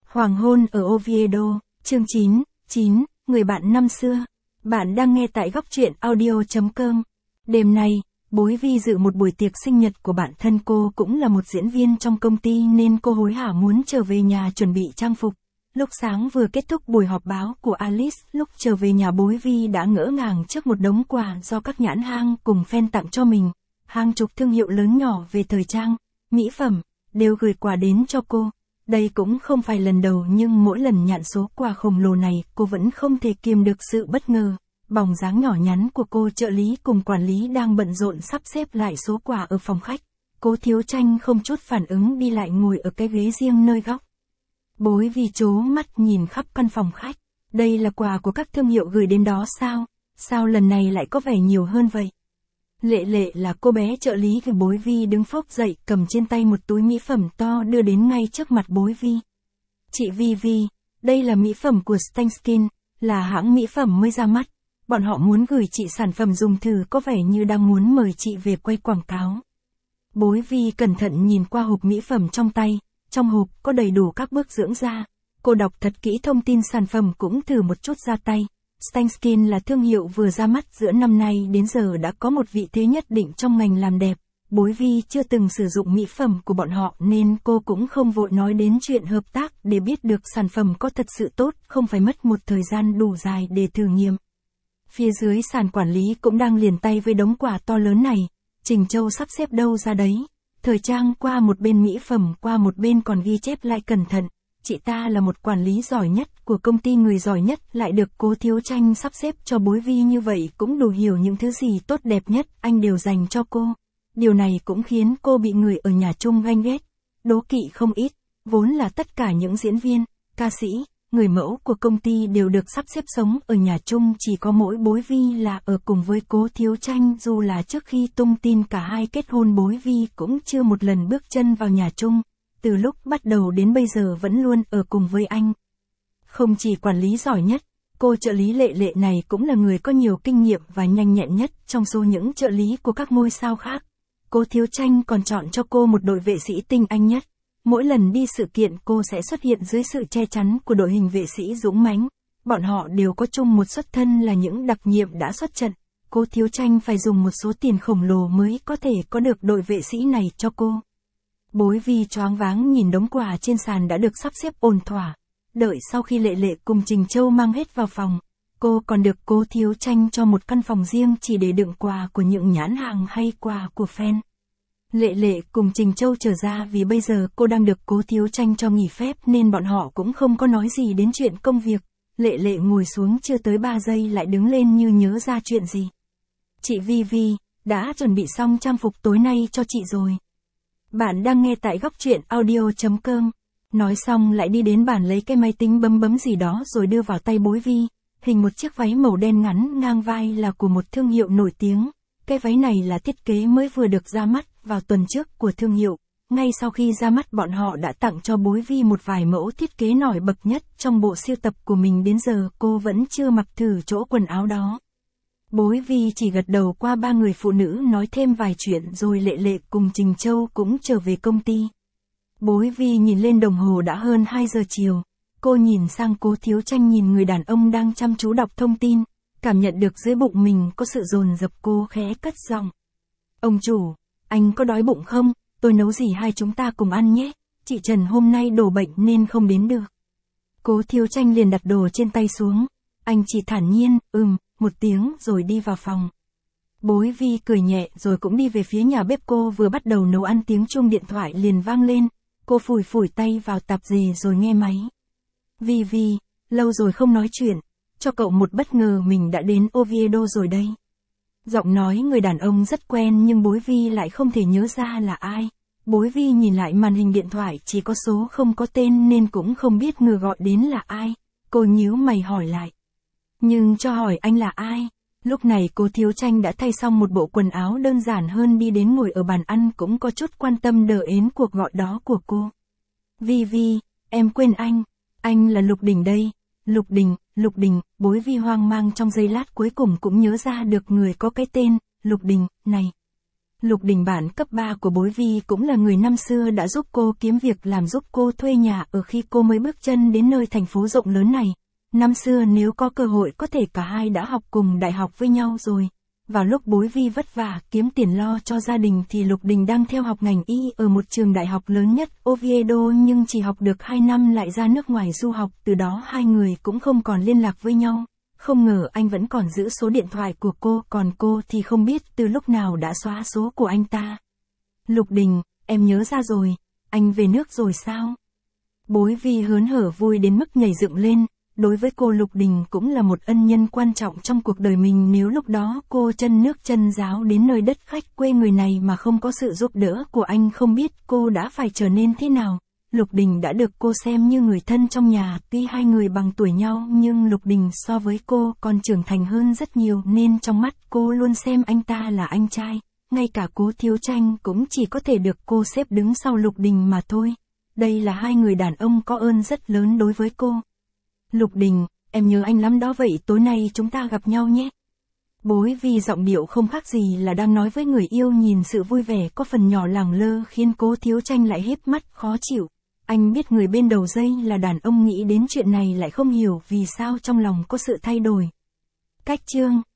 Hoàng hôn ở Oviedo, chương 9, người bạn năm xưa. Bạn đang nghe tại góc truyện audio.com. Đêm nay, Bối Vi dự một buổi tiệc sinh nhật của bạn thân cô, cũng là một diễn viên trong công ty nên cô hối hả muốn trở về nhà chuẩn bị trang phục. Lúc sáng vừa kết thúc buổi họp báo của Alice, lúc trở về nhà Bối Vi đã ngỡ ngàng trước một đống quà do các nhãn hàng cùng fan tặng cho mình. Hàng chục thương hiệu lớn nhỏ về thời trang, mỹ phẩm, đều gửi quà đến cho cô. Đây cũng không phải lần đầu nhưng mỗi lần nhận số quà khổng lồ này cô vẫn không thể kiềm được sự bất ngờ. Bóng dáng nhỏ nhắn của cô trợ lý cùng quản lý đang bận rộn sắp xếp lại số quà ở phòng khách. Cố Thiếu Tranh không chút phản ứng đi lại ngồi ở cái ghế riêng nơi góc. Bối Vi trố mắt nhìn khắp căn phòng khách. Đây là quà của các thương hiệu gửi đến đó sao? Sao lần này lại có vẻ nhiều hơn vậy? Lệ Lệ là cô bé trợ lý của Bối Vi đứng phốc dậy cầm trên tay một túi mỹ phẩm to đưa đến ngay trước mặt Bối Vi. Chị Vi, đây là mỹ phẩm của Stanskin, là hãng mỹ phẩm mới ra mắt. Bọn họ muốn gửi chị sản phẩm dùng thử, có vẻ như đang muốn mời chị về quay quảng cáo. Bối Vi cẩn thận nhìn qua hộp mỹ phẩm trong tay, trong hộp có đầy đủ các bước dưỡng da. Cô đọc thật kỹ thông tin sản phẩm cũng thử một chút ra tay. Stanskin là thương hiệu vừa ra mắt giữa năm nay đến giờ đã có một vị thế nhất định trong ngành làm đẹp. Bối Vi chưa từng sử dụng mỹ phẩm của bọn họ nên cô cũng không vội nói đến chuyện hợp tác, để biết được sản phẩm có thật sự tốt, không phải mất một thời gian đủ dài để thử nghiệm. Phía dưới sàn quản lý cũng đang liền tay với đống quà to lớn này. Trình Châu sắp xếp đâu ra đấy. Thời trang qua một bên, mỹ phẩm qua một bên, còn ghi chép lại cẩn thận. Chị ta là một quản lý giỏi nhất của công ty, người giỏi nhất, lại được Cố Thiếu Tranh sắp xếp cho Bối Vi như vậy cũng đủ hiểu những thứ gì tốt đẹp nhất anh đều dành cho cô. Điều này cũng khiến cô bị người ở nhà chung ganh ghét, đố kỵ không ít. Vốn là tất cả những diễn viên, ca sĩ, người mẫu của công ty đều được sắp xếp sống ở nhà chung, chỉ có mỗi Bối Vi là ở cùng với Cố Thiếu Tranh. Dù là trước khi tung tin cả hai kết hôn, Bối Vi cũng chưa một lần bước chân vào nhà chung. Từ lúc bắt đầu đến bây giờ vẫn luôn ở cùng với anh. Không chỉ quản lý giỏi nhất, cô trợ lý Lệ Lệ này cũng là người có nhiều kinh nghiệm và nhanh nhẹn nhất trong số những trợ lý của các ngôi sao khác. Cố Thiếu Tranh còn chọn cho cô một đội vệ sĩ tinh anh nhất. Mỗi lần đi sự kiện cô sẽ xuất hiện dưới sự che chắn của đội hình vệ sĩ dũng mãnh. Bọn họ đều có chung một xuất thân là những đặc nhiệm đã xuất trận. Cố Thiếu Tranh phải dùng một số tiền khổng lồ mới có thể có được đội vệ sĩ này cho cô. Bối Vi choáng váng nhìn đống quà trên sàn đã được sắp xếp ổn thỏa. Đợi sau khi Lệ Lệ cùng Trình Châu mang hết vào phòng, cô còn được Cố Thiếu Tranh cho một căn phòng riêng chỉ để đựng quà của những nhãn hàng hay quà của fan. Lệ Lệ cùng Trình Châu trở ra vì bây giờ cô đang được Cố Thiếu Tranh cho nghỉ phép nên bọn họ cũng không có nói gì đến chuyện công việc. Lệ Lệ ngồi xuống chưa tới 3 giây lại đứng lên như nhớ ra chuyện gì. Chị Vi, đã chuẩn bị xong trang phục tối nay cho chị rồi. Bạn đang nghe tại góc truyện audio.com. Nói xong lại đi đến bàn lấy cái máy tính bấm gì đó rồi đưa vào tay Bối Vi. Hình một chiếc váy màu đen ngắn ngang vai là của một thương hiệu nổi tiếng. Cái váy này là thiết kế mới vừa được ra mắt vào tuần trước của thương hiệu. Ngay sau khi ra mắt, bọn họ đã tặng cho Bối Vi một vài mẫu thiết kế nổi bật nhất trong bộ sưu tập của mình. Đến giờ cô vẫn chưa mặc thử chỗ quần áo đó. Bối Vi chỉ gật đầu qua ba người phụ nữ nói thêm vài chuyện rồi Lệ Lệ cùng Trình Châu cũng trở về công ty. Bối Vi nhìn lên đồng hồ đã hơn 2 giờ chiều. Cô nhìn sang Cố Thiếu Tranh, nhìn người đàn ông đang chăm chú đọc thông tin. Cảm nhận được dưới bụng mình có sự dồn dập, cô khẽ cất giọng. Ông chủ, anh có đói bụng không? Tôi nấu gì hai chúng ta cùng ăn nhé. Chị Trần hôm nay đổ bệnh nên không đến được. Cố Thiếu Tranh liền đặt đồ trên tay xuống. Anh chỉ thản nhiên, một tiếng rồi đi vào phòng. Bối Vi cười nhẹ rồi cũng đi về phía nhà bếp. Cô vừa bắt đầu nấu ăn, tiếng chuông điện thoại liền vang lên. Cô phủi tay vào tạp dề rồi nghe máy. Vi, lâu rồi không nói chuyện. Cho cậu một bất ngờ, mình đã đến Oviedo rồi đây. Giọng nói người đàn ông rất quen nhưng Bối Vi lại không thể nhớ ra là ai. Bối Vi nhìn lại màn hình điện thoại chỉ có số không có tên nên cũng không biết người gọi đến là ai. Cô nhíu mày hỏi lại. Nhưng cho hỏi anh là ai? Lúc này Cố Thiếu Tranh đã thay xong một bộ quần áo đơn giản hơn, đi đến ngồi ở bàn ăn, cũng có chút quan tâm đờ ến cuộc gọi đó của cô. Vi, em quên anh là Lục Đình đây. Lục Đình, Bối Vi hoang mang trong giây lát cuối cùng cũng nhớ ra được người có cái tên Lục Đình này. Lục Đình bạn cấp 3 của Bối Vi cũng là người năm xưa đã giúp cô kiếm việc làm, giúp cô thuê nhà ở khi cô mới bước chân đến nơi thành phố rộng lớn này. Năm xưa nếu có cơ hội có thể cả hai đã học cùng đại học với nhau rồi. Vào lúc Bối Vi vất vả kiếm tiền lo cho gia đình thì Lục Đình đang theo học ngành y ở một trường đại học lớn nhất Oviedo, nhưng chỉ học được 2 năm lại ra nước ngoài du học, từ đó hai người cũng không còn liên lạc với nhau. Không ngờ anh vẫn còn giữ số điện thoại của cô, còn cô thì không biết từ lúc nào đã xóa số của anh ta. Lục Đình, em nhớ ra rồi, anh về nước rồi sao? Bối Vi hớn hở vui đến mức nhảy dựng lên. Đối với cô, Lục Đình cũng là một ân nhân quan trọng trong cuộc đời mình. Nếu lúc đó cô chân nước chân ráo đến nơi đất khách quê người này mà không có sự giúp đỡ của anh, không biết cô đã phải trở nên thế nào. Lục Đình đã được cô xem như người thân trong nhà, tuy hai người bằng tuổi nhau nhưng Lục Đình so với cô còn trưởng thành hơn rất nhiều, nên trong mắt cô luôn xem anh ta là anh trai. Ngay cả Cố Thiếu Tranh cũng chỉ có thể được cô xếp đứng sau Lục Đình mà thôi. Đây là hai người đàn ông có ơn rất lớn đối với cô. Lục Đình, em nhớ anh lắm đó, vậy tối nay chúng ta gặp nhau nhé. Bối Vi giọng điệu không khác gì là đang nói với người yêu, nhìn sự vui vẻ có phần nhỏ lẳng lơ khiến Cố Thiếu Tranh lại híp mắt khó chịu. Anh biết người bên đầu dây là đàn ông, nghĩ đến chuyện này lại không hiểu vì sao trong lòng có sự thay đổi. Cách chương